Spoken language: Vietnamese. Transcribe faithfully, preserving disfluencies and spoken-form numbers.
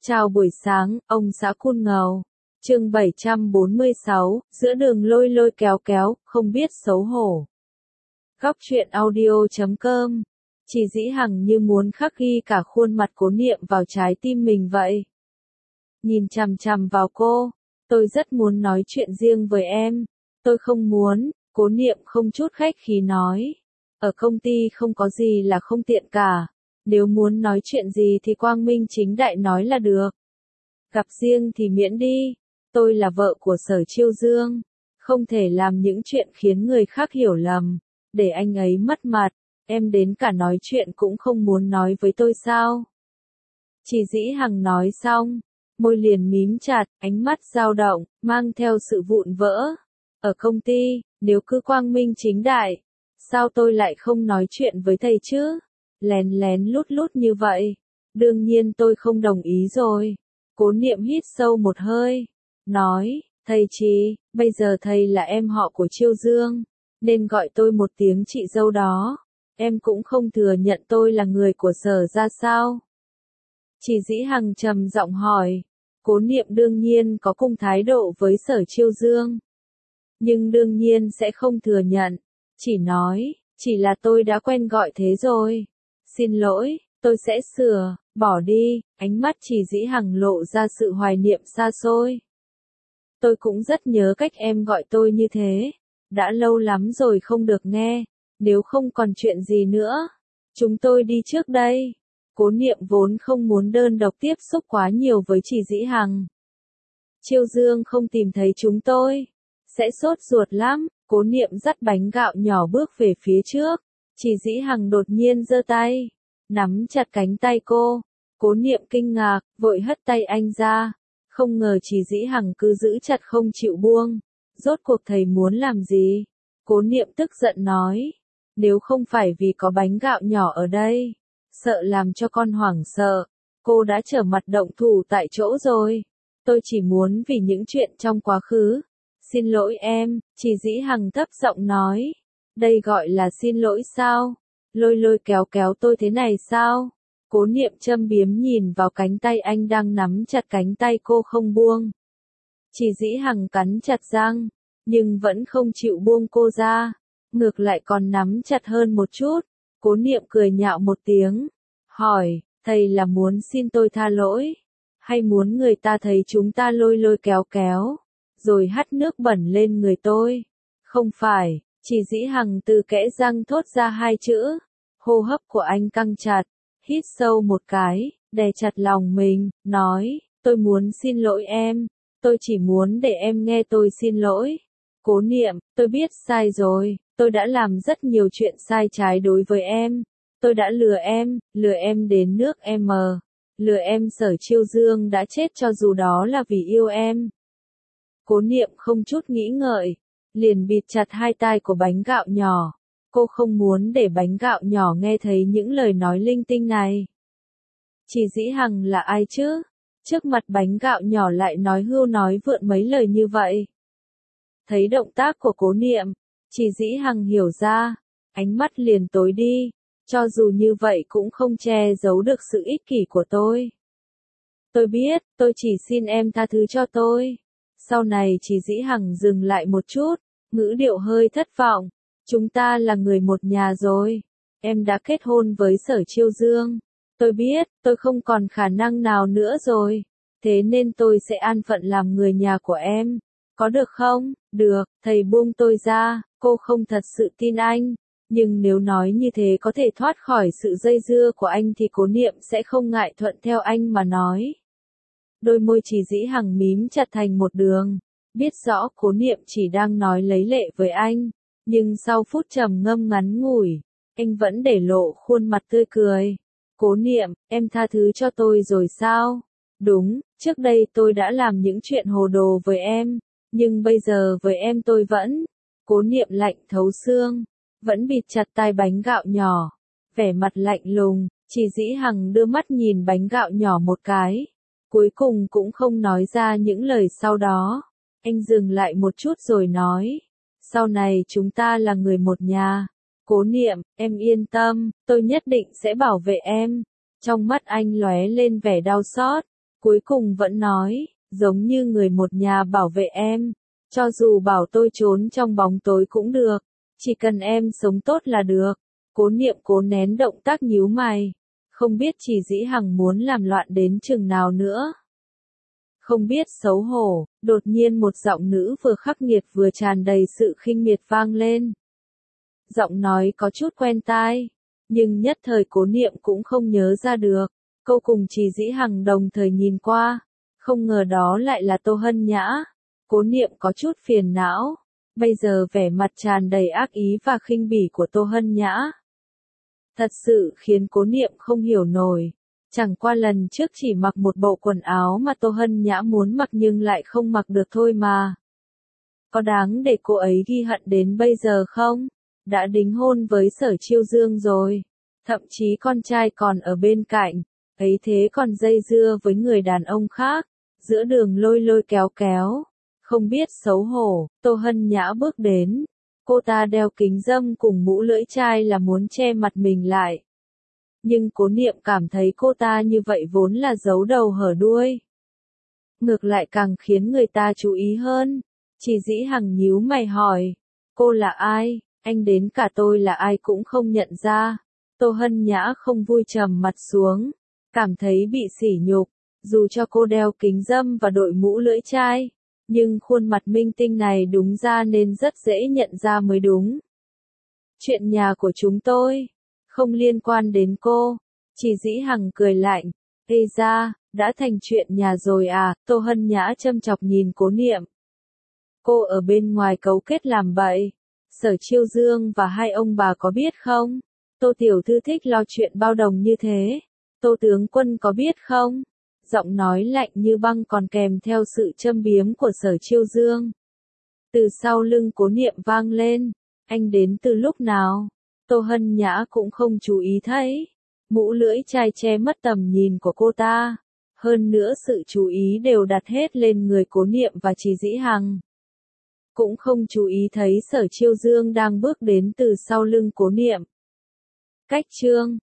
Chào buổi sáng, ông xã Cun Ngầu. Chương bảy trăm bốn mươi sáu, giữa đường lôi lôi kéo kéo, không biết xấu hổ. Góc truyện audio chấm com. Chị Dĩ Hằng như muốn khắc ghi cả khuôn mặt Cố Niệm vào trái tim mình vậy. Nhìn chằm chằm vào cô, tôi rất muốn nói chuyện riêng với em. Tôi không muốn, Cố Niệm không chút khách khí nói. Ở công ty không có gì là không tiện cả. Nếu muốn nói chuyện gì thì quang minh chính đại nói là được. Gặp riêng thì miễn đi. Tôi là vợ của Sở Chiêu Dương. Không thể làm những chuyện khiến người khác hiểu lầm. Để anh ấy mất mặt. Em đến cả nói chuyện cũng không muốn nói với tôi sao? Chị Dĩ Hằng nói xong. Môi liền mím chặt, ánh mắt dao động, mang theo sự vụn vỡ. Ở công ty, nếu cứ quang minh chính đại, sao tôi lại không nói chuyện với thầy chứ? Lén lén lút lút như vậy. Đương nhiên tôi không đồng ý rồi. Cố Niệm hít sâu một hơi. Nói, thầy chị, bây giờ thầy là em họ của Chiêu Dương. Nên gọi tôi một tiếng chị dâu đó. Em cũng không thừa nhận tôi là người của Sở ra sao? Chị Dĩ Hằng trầm giọng hỏi. Cố Niệm đương nhiên có cùng thái độ với Sở Chiêu Dương. Nhưng đương nhiên sẽ không thừa nhận. Chỉ nói, chỉ là tôi đã quen gọi thế rồi. Xin lỗi, tôi sẽ sửa, bỏ đi, ánh mắt Chỉ Dĩ Hằng lộ ra sự hoài niệm xa xôi. Tôi cũng rất nhớ cách em gọi tôi như thế. Đã lâu lắm rồi không được nghe, nếu không còn chuyện gì nữa. Chúng tôi đi trước đây. Cố Niệm vốn không muốn đơn độc tiếp xúc quá nhiều với Chỉ Dĩ Hằng. Chiêu Dương không tìm thấy chúng tôi. Sẽ sốt ruột lắm, Cố Niệm dắt bánh gạo nhỏ bước về phía trước. Chỉ Dĩ Hằng đột nhiên giơ tay, nắm chặt cánh tay cô. Cố Niệm kinh ngạc, vội hất tay anh ra. Không ngờ Chỉ Dĩ Hằng cứ giữ chặt không chịu buông. Rốt cuộc thầy muốn làm gì? Cố Niệm tức giận nói. Nếu không phải vì có bánh gạo nhỏ ở đây, sợ làm cho con hoảng sợ, cô đã trở mặt động thủ tại chỗ rồi. Tôi chỉ muốn vì những chuyện trong quá khứ. Xin lỗi em, Chỉ Dĩ Hằng thấp giọng nói. Đây gọi là xin lỗi sao? Lôi lôi kéo kéo tôi thế này sao? Cố Niệm châm biếm nhìn vào cánh tay anh đang nắm chặt cánh tay cô không buông. Chỉ Dĩ Hằng cắn chặt răng, nhưng vẫn không chịu buông cô ra. Ngược lại còn nắm chặt hơn một chút. Cố Niệm cười nhạo một tiếng. Hỏi, thầy là muốn xin tôi tha lỗi? Hay muốn người ta thấy chúng ta lôi lôi kéo kéo? Rồi hắt nước bẩn lên người tôi? Không phải. Chỉ Dĩ Hằng từ kẽ răng thốt ra hai chữ. Hô hấp của anh căng chặt. Hít sâu một cái, đè chặt lòng mình, nói, tôi muốn xin lỗi em. Tôi chỉ muốn để em nghe tôi xin lỗi. Cố Niệm, tôi biết sai rồi. Tôi đã làm rất nhiều chuyện sai trái đối với em. Tôi đã lừa em, lừa em đến nước M. Lừa em Sở Chiêu Dương đã chết cho dù đó là vì yêu em. Cố Niệm không chút nghĩ ngợi, liền bịt chặt hai tai của bánh gạo nhỏ. Cô không muốn để bánh gạo nhỏ nghe thấy những lời nói linh tinh này. Chỉ Dĩ Hằng là ai chứ? Trước mặt bánh gạo nhỏ lại nói hưu nói vượn mấy lời như vậy. Thấy động tác của Cố Niệm, Chỉ Dĩ Hằng hiểu ra, ánh mắt liền tối đi. Cho dù như vậy cũng không che giấu được sự ích kỷ của tôi. Tôi biết, tôi chỉ xin em tha thứ cho tôi. Sau này Chỉ Dĩ Hằng dừng lại một chút, ngữ điệu hơi thất vọng. Chúng ta là người một nhà rồi. Em đã kết hôn với Sở Chiêu Dương. Tôi biết, tôi không còn khả năng nào nữa rồi. Thế nên tôi sẽ an phận làm người nhà của em. Có được không? Được, thầy buông tôi ra. Cô không thật sự tin anh. Nhưng nếu nói như thế có thể thoát khỏi sự dây dưa của anh thì Cố Niệm sẽ không ngại thuận theo anh mà nói. Đôi môi Chỉ Dĩ Hằng mím chặt thành một đường. Biết rõ Cố Niệm chỉ đang nói lấy lệ với anh. Nhưng sau phút trầm ngâm ngắn ngủi, anh vẫn để lộ khuôn mặt tươi cười. Cố Niệm, em tha thứ cho tôi rồi sao? Đúng, trước đây tôi đã làm những chuyện hồ đồ với em. Nhưng bây giờ với em tôi vẫn. Cố Niệm lạnh thấu xương. Vẫn bịt chặt tai bánh gạo nhỏ. Vẻ mặt lạnh lùng, Chỉ Dĩ Hằng đưa mắt nhìn bánh gạo nhỏ một cái. Cuối cùng cũng không nói ra những lời sau đó. Anh dừng lại một chút rồi nói. Sau này chúng ta là người một nhà. Cố Niệm, em yên tâm, tôi nhất định sẽ bảo vệ em. Trong mắt anh lóe lên vẻ đau xót. Cuối cùng vẫn nói, giống như người một nhà bảo vệ em. Cho dù bảo tôi trốn trong bóng tối cũng được. Chỉ cần em sống tốt là được. Cố Niệm cố nén động tác nhíu mày. Không biết Chỉ Dĩ Hằng muốn làm loạn đến chừng nào nữa. Không biết xấu hổ, đột nhiên một giọng nữ vừa khắc nghiệt vừa tràn đầy sự khinh miệt vang lên. Giọng nói có chút quen tai, nhưng nhất thời Cố Niệm cũng không nhớ ra được. Cô cùng Chỉ Dĩ Hằng đồng thời nhìn qua, không ngờ đó lại là Tô Hân Nhã. Cố Niệm có chút phiền não, bây giờ vẻ mặt tràn đầy ác ý và khinh bỉ của Tô Hân Nhã. Thật sự khiến Cố Niệm không hiểu nổi. Chẳng qua lần trước chỉ mặc một bộ quần áo mà Tô Hân Nhã muốn mặc nhưng lại không mặc được thôi mà. Có đáng để cô ấy ghi hận đến bây giờ không? Đã đính hôn với Sở Chiêu Dương rồi. Thậm chí con trai còn ở bên cạnh. Ấy thế còn dây dưa với người đàn ông khác. Giữa đường lôi lôi kéo kéo. Không biết xấu hổ, Tô Hân Nhã bước đến. Cô ta đeo kính râm cùng mũ lưỡi chai là muốn che mặt mình lại. Nhưng Cố Niệm cảm thấy cô ta như vậy vốn là giấu đầu hở đuôi. Ngược lại càng khiến người ta chú ý hơn. Chỉ Dĩ Hằng nhíu mày hỏi. Cô là ai? Anh đến cả tôi là ai cũng không nhận ra. Tô Hân Nhã không vui trầm mặt xuống. Cảm thấy bị sỉ nhục. Dù cho cô đeo kính râm và đội mũ lưỡi chai. Nhưng khuôn mặt minh tinh này đúng ra nên rất dễ nhận ra mới đúng. Chuyện nhà của chúng tôi. Không liên quan đến cô. Chỉ Dĩ Hằng cười lạnh. Ê ra, đã thành chuyện nhà rồi à? Tô Hân Nhã châm chọc nhìn Cố Niệm. Cô ở bên ngoài cấu kết làm bậy. Sở Chiêu Dương và hai ông bà có biết không? Tô tiểu thư thích lo chuyện bao đồng như thế. Tô tướng quân có biết không? Giọng nói lạnh như băng còn kèm theo sự châm biếm của Sở Chiêu Dương. Từ sau lưng Cố Niệm vang lên. Anh đến từ lúc nào? Tô Hân Nhã cũng không chú ý thấy. Mũ lưỡi chai che mất tầm nhìn của cô ta. Hơn nữa sự chú ý đều đặt hết lên người Cố Niệm và Chỉ Dĩ Hằng. Cũng không chú ý thấy Sở Chiêu Dương đang bước đến từ sau lưng Cố Niệm. Cách chương